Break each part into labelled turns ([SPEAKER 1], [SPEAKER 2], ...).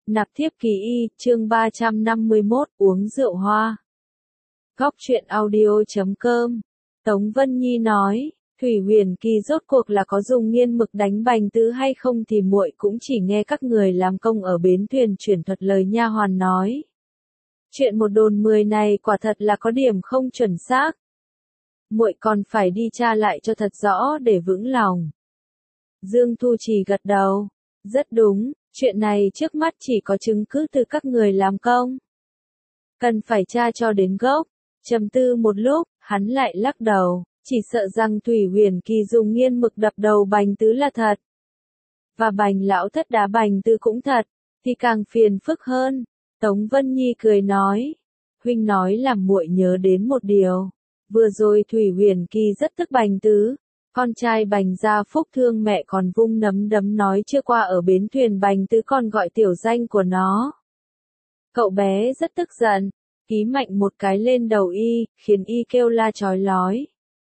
[SPEAKER 1] Nạp thiếp ký y, chương 351, uống rượu hoa. Góc truyện audio.com. Tống Vân Nhi nói, Thủy Huyền Kỳ rốt cuộc là có dùng nghiên mực đánh Bành Tứ hay không thì muội cũng chỉ nghe các người làm công ở bến thuyền chuyển thuật lời nha hoàn nói. Chuyện một đồn 10 này quả thật là có điểm không chuẩn xác. Muội còn phải đi tra lại cho thật rõ để vững lòng. Dương Thu Trì gật đầu, rất đúng. Chuyện này trước mắt chỉ có chứng cứ từ các người làm công. Cần phải tra cho đến gốc. Trầm tư một lúc, hắn lại lắc đầu, chỉ sợ rằng Thủy Huyền Kỳ dùng nghiên mực đập đầu Bành Tứ là thật. Và Bành lão thất đá Bành Tứ cũng thật, thì càng phiền phức hơn. Tống Vân Nhi cười nói, huynh nói làm muội nhớ đến một điều. Vừa rồi Thủy Huyền Kỳ rất tức Bành Tứ. Con trai Bành Gia Phúc thương mẹ còn vung nắm đấm nói chưa qua ở bến thuyền Bành Tứ còn gọi tiểu danh của nó. Cậu bé rất tức giận, ký mạnh một cái lên đầu y, khiến y kêu la chói lói.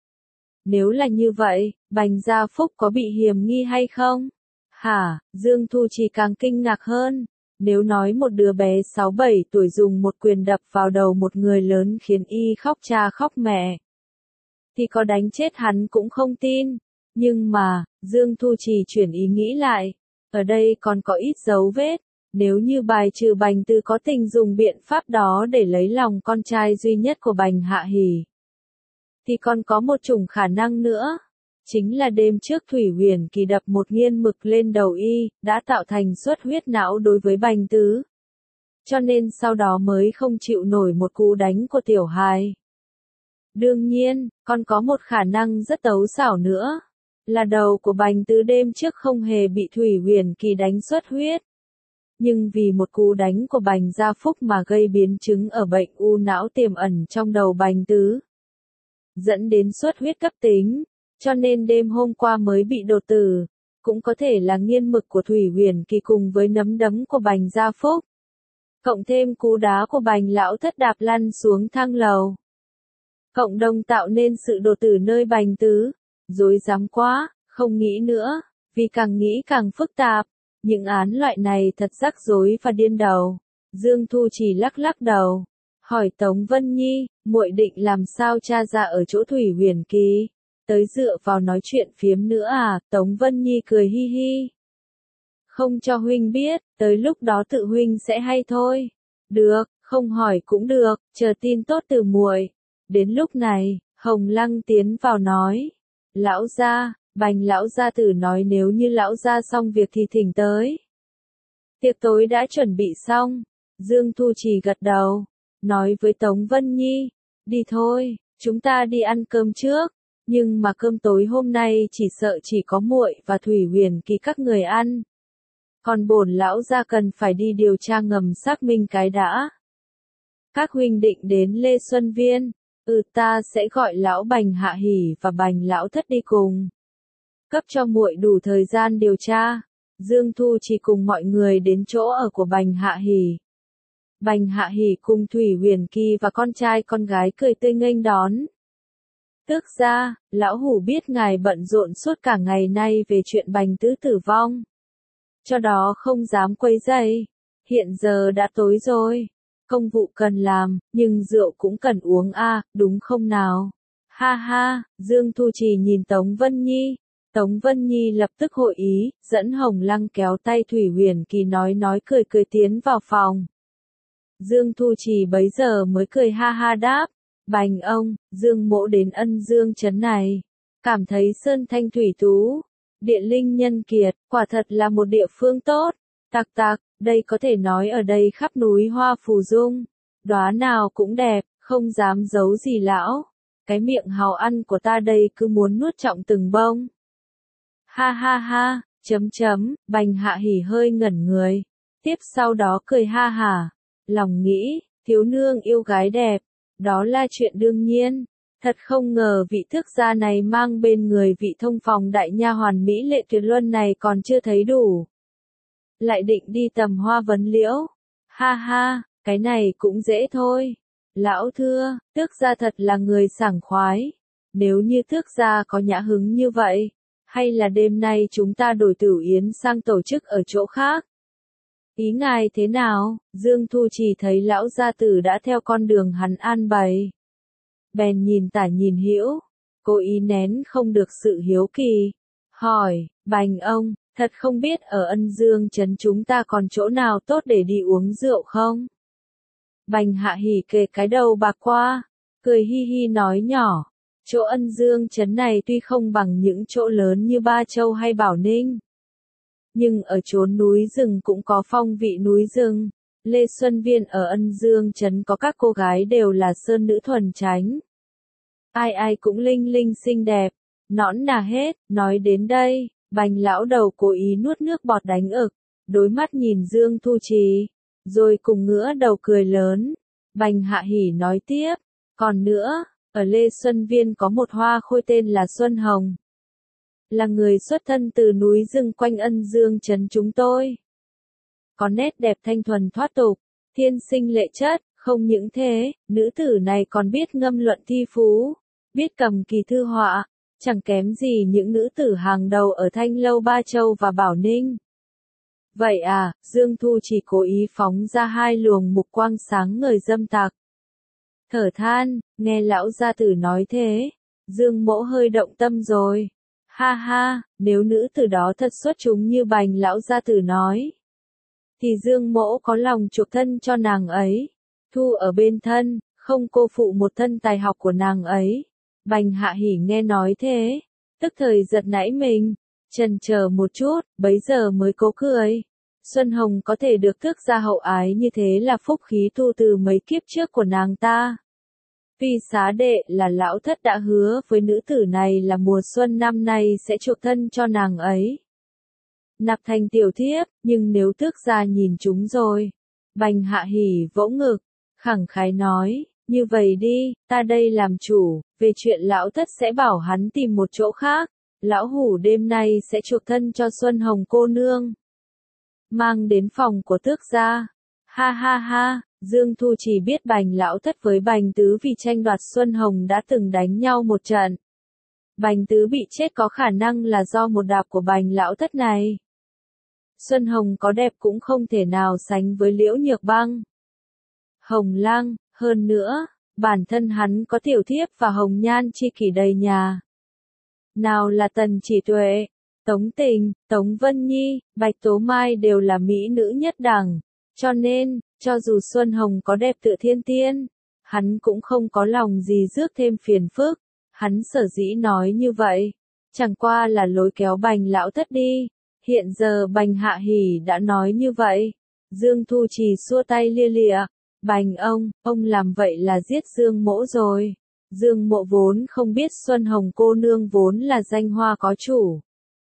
[SPEAKER 1] Nếu là như vậy, Bành Gia Phúc có bị hiềm nghi hay không? Hả, Dương Thu Trì càng kinh ngạc hơn. Nếu nói một đứa bé 6-7 tuổi dùng một quyền đập vào đầu một người lớn khiến y khóc cha khóc mẹ, thì có đánh chết hắn cũng không tin. Nhưng mà, Dương Thu Trì chuyển ý nghĩ lại. Ở đây còn có ít dấu vết. Nếu như bài trừ Bành Tứ có tình dùng biện pháp đó để lấy lòng con trai duy nhất của Bành Hạ Hỉ, thì còn có một chủng khả năng nữa. Chính là đêm trước Thủy Huyền Kỳ đập một nghiên mực lên đầu y, đã tạo thành xuất huyết não đối với Bành Tứ. Cho nên sau đó mới không chịu nổi một cú đánh của tiểu hài. Đương nhiên, còn có một khả năng rất tấu xảo nữa. Là đầu của Bành Tứ đêm trước không hề bị Thủy Huyền Kỳ đánh xuất huyết. Nhưng vì một cú đánh của Bành Gia Phúc mà gây biến chứng ở bệnh u não tiềm ẩn trong đầu Bành Tứ, dẫn đến xuất huyết cấp tính, cho nên đêm hôm qua mới bị đột tử. Cũng có thể là nghiên mực của Thủy Huyền Kỳ cùng với nắm đấm của Bành Gia Phúc, cộng thêm cú đá của Bành lão thất đạp lăn xuống thang lầu, cộng đồng tạo nên sự đột tử nơi Bành Tứ. Rối rắm quá, không nghĩ nữa, vì càng nghĩ càng phức tạp. Những án loại này thật rắc rối và điên đầu. Dương Thu Trì lắc lắc đầu, hỏi Tống Vân Nhi, muội định làm sao tra ra ở chỗ Thủy Huyền Kỳ? Tới dựa vào nói chuyện phiếm nữa à? Tống Vân Nhi cười hi hi. Không cho huynh biết, tới lúc đó tự huynh sẽ hay thôi. Được, không hỏi cũng được, chờ tin tốt từ muội. Đến lúc này, Hồng Lăng tiến vào nói, lão gia, Bành lão gia tử nói nếu như lão gia xong việc thì thỉnh tới. Tiệc tối đã chuẩn bị xong. Dương Thu Trì gật đầu, nói với Tống Vân Nhi, đi thôi, chúng ta đi ăn cơm trước. Nhưng mà cơm tối hôm nay chỉ sợ chỉ có muội và Thủy Huyền Kỳ các người ăn. Còn bổn lão gia cần phải đi điều tra ngầm xác minh cái đã. Các huynh định đến Lê Xuân Viên. Ta sẽ gọi lão Bành Hạ Hỉ và Bành lão thất đi cùng. Cấp cho muội đủ thời gian điều tra. Dương Thu chỉ cùng mọi người đến chỗ ở của Bành Hạ Hỉ. Bành Hạ Hỉ cùng Thủy Huyền Kỳ và con trai con gái cười tươi nghênh đón. Tước gia, lão hủ biết ngài bận rộn suốt cả ngày nay về chuyện Bành Tứ tử vong, cho đó không dám quấy rầy. Hiện giờ đã tối rồi, công vụ cần làm, nhưng rượu cũng cần uống đúng không nào? Ha ha, Dương Thu Trì nhìn Tống Vân Nhi. Tống Vân Nhi lập tức hội ý, dẫn Hồng Lăng kéo tay Thủy Huyền Kỳ nói cười cười tiến vào phòng. Dương Thu Trì bấy giờ mới cười ha ha đáp, Bành ông, Dương mỗ đến Ân Dương trấn này, cảm thấy sơn thanh thủy tú, địa linh nhân kiệt, quả thật là một địa phương tốt. Tặc, đây có thể nói ở đây khắp núi hoa phù dung, đóa nào cũng đẹp, không dám giấu gì lão. Cái miệng hào ăn của ta đây cứ muốn nuốt trọn từng bông. Ha ha ha, Bành Hạ Hỉ hơi ngẩn người, tiếp sau đó cười ha hả, lòng nghĩ, thiếu nương yêu gái đẹp, đó là chuyện đương nhiên. Thật không ngờ vị thước gia này mang bên người vị thông phòng đại nha hoàn mỹ lệ tuyệt luân này còn chưa thấy đủ. Lại định đi tầm hoa vấn liễu. Ha ha, cái này cũng dễ thôi. Lão thưa, tước gia thật là người sảng khoái. Nếu như tước gia có nhã hứng như vậy, hay là đêm nay chúng ta đổi Tử Yến sang tổ chức ở chỗ khác? Ý ngài thế nào? Dương Thu Trì thấy lão gia tử đã theo con đường hắn an bày. Bèn nhìn tả nhìn hữu, cố ý nén không được sự hiếu kỳ. Hỏi, Bành ông, thật không biết ở Ân Dương trấn chúng ta còn chỗ nào tốt để đi uống rượu không? Bành Hạ Hỉ kề cái đầu bạc qua, cười hi hi nói nhỏ, chỗ Ân Dương trấn này tuy không bằng những chỗ lớn như Ba Châu hay Bảo Ninh, nhưng ở chốn núi rừng cũng có phong vị núi rừng. Lê Xuân Viên ở Ân Dương trấn có các cô gái đều là sơn nữ thuần chánh. Ai ai cũng linh linh xinh đẹp, nõn nà hết. Nói đến đây, Bành lão đầu cố ý nuốt nước bọt đánh ực, đối mắt nhìn Dương Thu Trì, rồi cùng ngửa đầu cười lớn. Bành Hạ Hỉ nói tiếp, còn nữa, ở Lê Xuân Viên có một hoa khôi tên là Xuân Hồng, là người xuất thân từ núi rừng quanh Ân Dương trấn chúng tôi. Có nét đẹp thanh thuần thoát tục, thiên sinh lệ chất, không những thế, nữ tử này còn biết ngâm luận thi phú, biết cầm kỳ thư họa, chẳng kém gì những nữ tử hàng đầu ở Thanh Lâu Ba Châu và Bảo Ninh. Vậy à, Dương Thu chỉ cố ý phóng ra hai luồng mục quang sáng ngời dâm tặc. Thở than, nghe lão gia tử nói thế, Dương mỗ hơi động tâm rồi. Ha ha, nếu nữ tử đó thật xuất chúng như Bành lão gia tử nói, thì Dương mỗ có lòng chuộc thân cho nàng ấy, thu ở bên thân, không cô phụ một thân tài học của nàng ấy. Bành Hạ Hỉ nghe nói thế, tức thời giật nảy mình, chần chờ một chút, bấy giờ mới cố cười. Xuân Hồng có thể được tước gia hậu ái như thế là phúc khí thu từ mấy kiếp trước của nàng ta. Vì xá đệ là lão thất đã hứa với nữ tử này là mùa xuân năm nay sẽ chuộc thân cho nàng ấy, nạp thành tiểu thiếp, nhưng nếu tước gia nhìn chúng rồi. Bành Hạ Hỉ vỗ ngực, khẳng khái nói, như vậy đi, ta đây làm chủ, về chuyện lão thất sẽ bảo hắn tìm một chỗ khác, lão hủ đêm nay sẽ chuộc thân cho Xuân Hồng cô nương, mang đến phòng của tước gia. Ha ha ha, Dương Thu chỉ biết Bành lão thất với Bành Tứ vì tranh đoạt Xuân Hồng đã từng đánh nhau một trận. Bành Tứ bị chết có khả năng là do một đạp của Bành lão thất này. Xuân Hồng có đẹp cũng không thể nào sánh với Liễu Nhược Băng, Hồng Lăng, hơn nữa, bản thân hắn có tiểu thiếp và hồng nhan chi kỷ đầy nhà. Nào là Tần Chỉ Tuệ, Tống Tình, Tống Vân Nhi, Bạch Tố Mai đều là mỹ nữ nhất đẳng, cho nên, cho dù Xuân Hồng có đẹp tựa thiên tiên, hắn cũng không có lòng gì rước thêm phiền phức. Hắn sở dĩ nói như vậy, chẳng qua là lối kéo Bành lão thất đi. Hiện giờ Bành Hạ Hỉ đã nói như vậy, Dương Thu Trì xua tay lia lịa, Bành ông làm vậy là giết Dương mỗ rồi. Dương mộ vốn không biết Xuân Hồng cô nương vốn là danh hoa có chủ.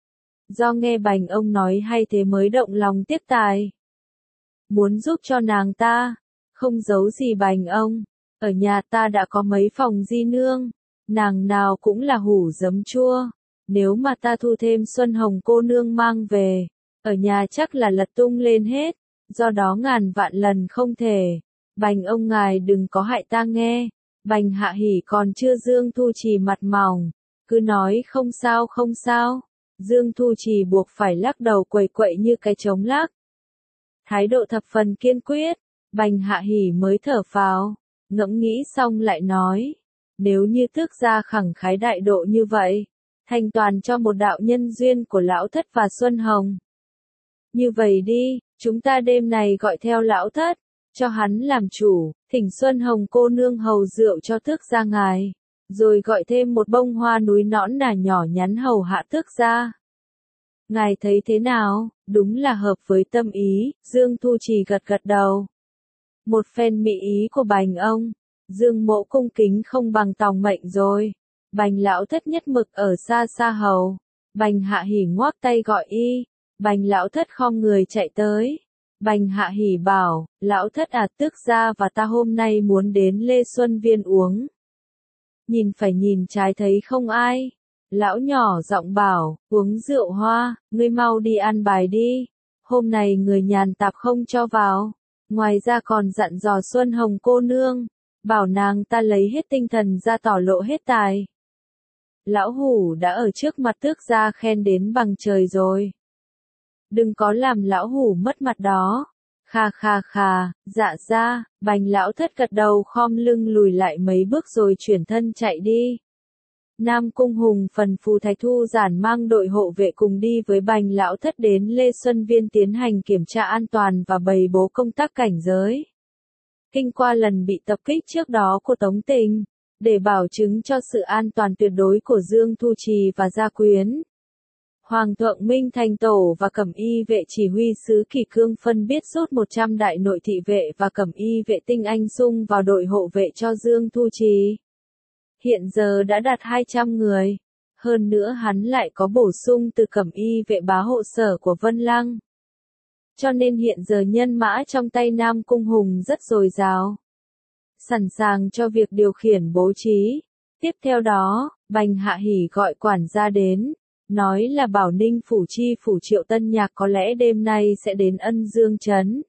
[SPEAKER 1] Do nghe Bành ông nói hay thế mới động lòng tiếc tài, muốn giúp cho nàng ta, không giấu gì Bành ông, ở nhà ta đã có mấy phòng di nương, nàng nào cũng là hủ giấm chua. Nếu mà ta thu thêm Xuân Hồng cô nương mang về, ở nhà chắc là lật tung lên hết, do đó ngàn vạn lần không thể. Bành ông ngài đừng có hại ta nghe. Bành Hạ Hỉ còn chưa Dương Thu Trì mặt mỏng, cứ nói không sao không sao. Dương Thu Trì buộc phải lắc đầu quẩy quậy như cái trống lắc. Thái độ thập phần kiên quyết, Bành Hạ Hỉ mới thở phào, ngẫm nghĩ xong lại nói, nếu như tước gia khẳng khái đại độ như vậy, thành toàn cho một đạo nhân duyên của lão thất và Xuân Hồng. Như vậy đi, chúng ta đêm này gọi theo lão thất, cho hắn làm chủ, thỉnh Xuân Hồng cô nương hầu rượu cho tước gia ngài, rồi gọi thêm một bông hoa núi nõn nà nhỏ nhắn hầu hạ tước gia. Ngài thấy thế nào? Đúng là hợp với tâm ý. Dương Thu Trì gật gật đầu. Một phen mỹ ý của Bành ông, Dương mộ cung kính không bằng tòng mệnh rồi. Bành lão thất nhất mực ở xa xa hầu. Bành Hạ Hỉ ngoác tay gọi y. Bành lão thất khom người chạy tới. Bành Hạ Hỉ bảo, lão thất tước gia và ta hôm nay muốn đến Lê Xuân Viên uống. Nhìn phải nhìn trái thấy không ai. Lão nhỏ giọng bảo, uống rượu hoa, ngươi mau đi ăn bài đi. Hôm nay người nhàn tạp không cho vào. Ngoài ra còn dặn dò Xuân Hồng cô nương, bảo nàng ta lấy hết tinh thần ra tỏ lộ hết tài. Lão hủ đã ở trước mặt tước gia khen đến bằng trời rồi. Đừng có làm lão hủ mất mặt đó. Dạ ra, Bành lão thất gật đầu khom lưng lùi lại mấy bước rồi chuyển thân chạy đi. Nam Cung Hùng phần Phù Thạch Thu Giản mang đội hộ vệ cùng đi với Bành lão thất đến Lê Xuân Viên tiến hành kiểm tra an toàn và bày bố công tác cảnh giới. Kinh qua lần bị tập kích trước đó của Tống Tình, để bảo chứng cho sự an toàn tuyệt đối của Dương Thu Trì và Gia Quyến. Hoàng thượng Minh Thành Tổ và Cẩm Y vệ chỉ huy sứ Kỳ Cương phân biết rút 100 đại nội thị vệ và Cẩm Y vệ tinh anh xung vào đội hộ vệ cho Dương Thu Trì. Hiện giờ đã đạt 200 người. Hơn nữa hắn lại có bổ sung từ Cẩm Y vệ bá hộ sở của Vân Lăng. Cho nên hiện giờ nhân mã trong tay Nam Cung Hùng rất dồi dào. Sẵn sàng cho việc điều khiển bố trí. Tiếp theo đó, Bành Hạ Hỷ gọi quản gia đến. Nói là bảo Ninh phủ chi phủ Triệu Tân Nhạc có lẽ đêm nay sẽ đến Ân Dương Trấn.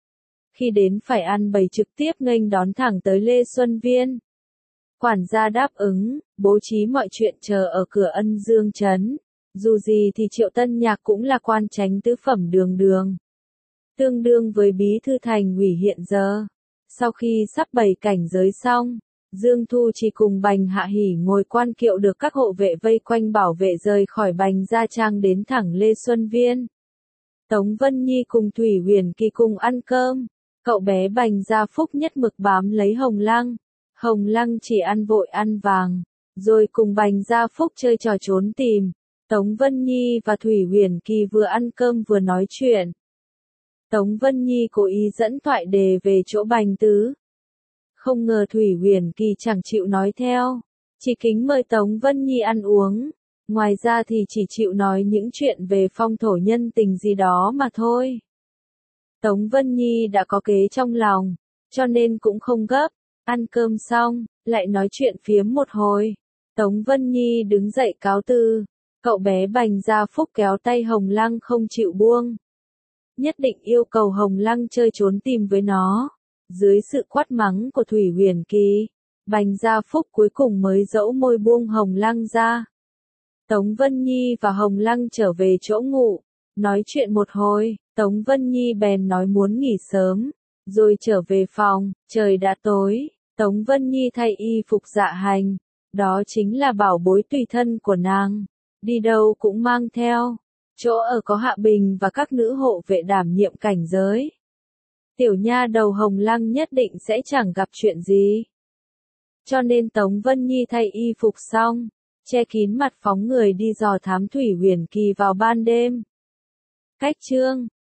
[SPEAKER 1] Khi đến phải ăn bày trực tiếp nghênh đón thẳng tới Lê Xuân Viên. Quản gia đáp ứng, bố trí mọi chuyện chờ ở cửa Ân Dương Trấn. Dù gì thì Triệu Tân Nhạc cũng là quan chánh tứ phẩm đường đường. Tương đương với bí thư thành ủy hiện giờ. Sau khi sắp bày cảnh giới xong, Dương Thu chỉ cùng Bành Hạ Hỷ ngồi quan kiệu được các hộ vệ vây quanh bảo vệ rời khỏi Bành Gia Trang đến thẳng Lê Xuân Viên. Tống Vân Nhi cùng Thủy Huyền Kỳ cùng ăn cơm. Cậu bé Bành Gia Phúc nhất mực bám lấy Hồng Lăng. Hồng Lăng chỉ ăn vội ăn vàng, rồi cùng Bành Gia Phúc chơi trò trốn tìm. Tống Vân Nhi và Thủy Huyền Kỳ vừa ăn cơm vừa nói chuyện. Tống Vân Nhi cố ý dẫn thoại đề về chỗ Bành Tứ. Không ngờ Thủy Huyền Kỳ chẳng chịu nói theo, chỉ kính mời Tống Vân Nhi ăn uống. Ngoài ra thì chỉ chịu nói những chuyện về phong thổ nhân tình gì đó mà thôi. Tống Vân Nhi đã có kế trong lòng, cho nên cũng không gấp. Ăn cơm xong, lại nói chuyện phiếm một hồi. Tống Vân Nhi đứng dậy cáo từ. Cậu bé Bành Gia Phúc kéo tay Hồng Lăng không chịu buông. Nhất định yêu cầu Hồng Lăng chơi trốn tìm với nó. Dưới sự quát mắng của Thủy Huyền Kỳ, Bành Gia Phúc cuối cùng mới dẫu môi buông Hồng Lăng ra. Tống Vân Nhi và Hồng Lăng trở về chỗ ngủ. Nói chuyện một hồi, Tống Vân Nhi bèn nói muốn nghỉ sớm. Rồi trở về phòng, trời đã tối, Tống Vân Nhi thay y phục dạ hành. Đó chính là bảo bối tùy thân của nàng. Đi đâu cũng mang theo. Chỗ ở có Hạ Bình và các nữ hộ vệ đảm nhiệm cảnh giới. Tiểu nha đầu Hồng Lăng nhất định sẽ chẳng gặp chuyện gì. Cho nên Tống Vân Nhi thay y phục xong, che kín mặt phóng người đi dò thám Thủy Huyền Kỳ vào ban đêm. Cách chương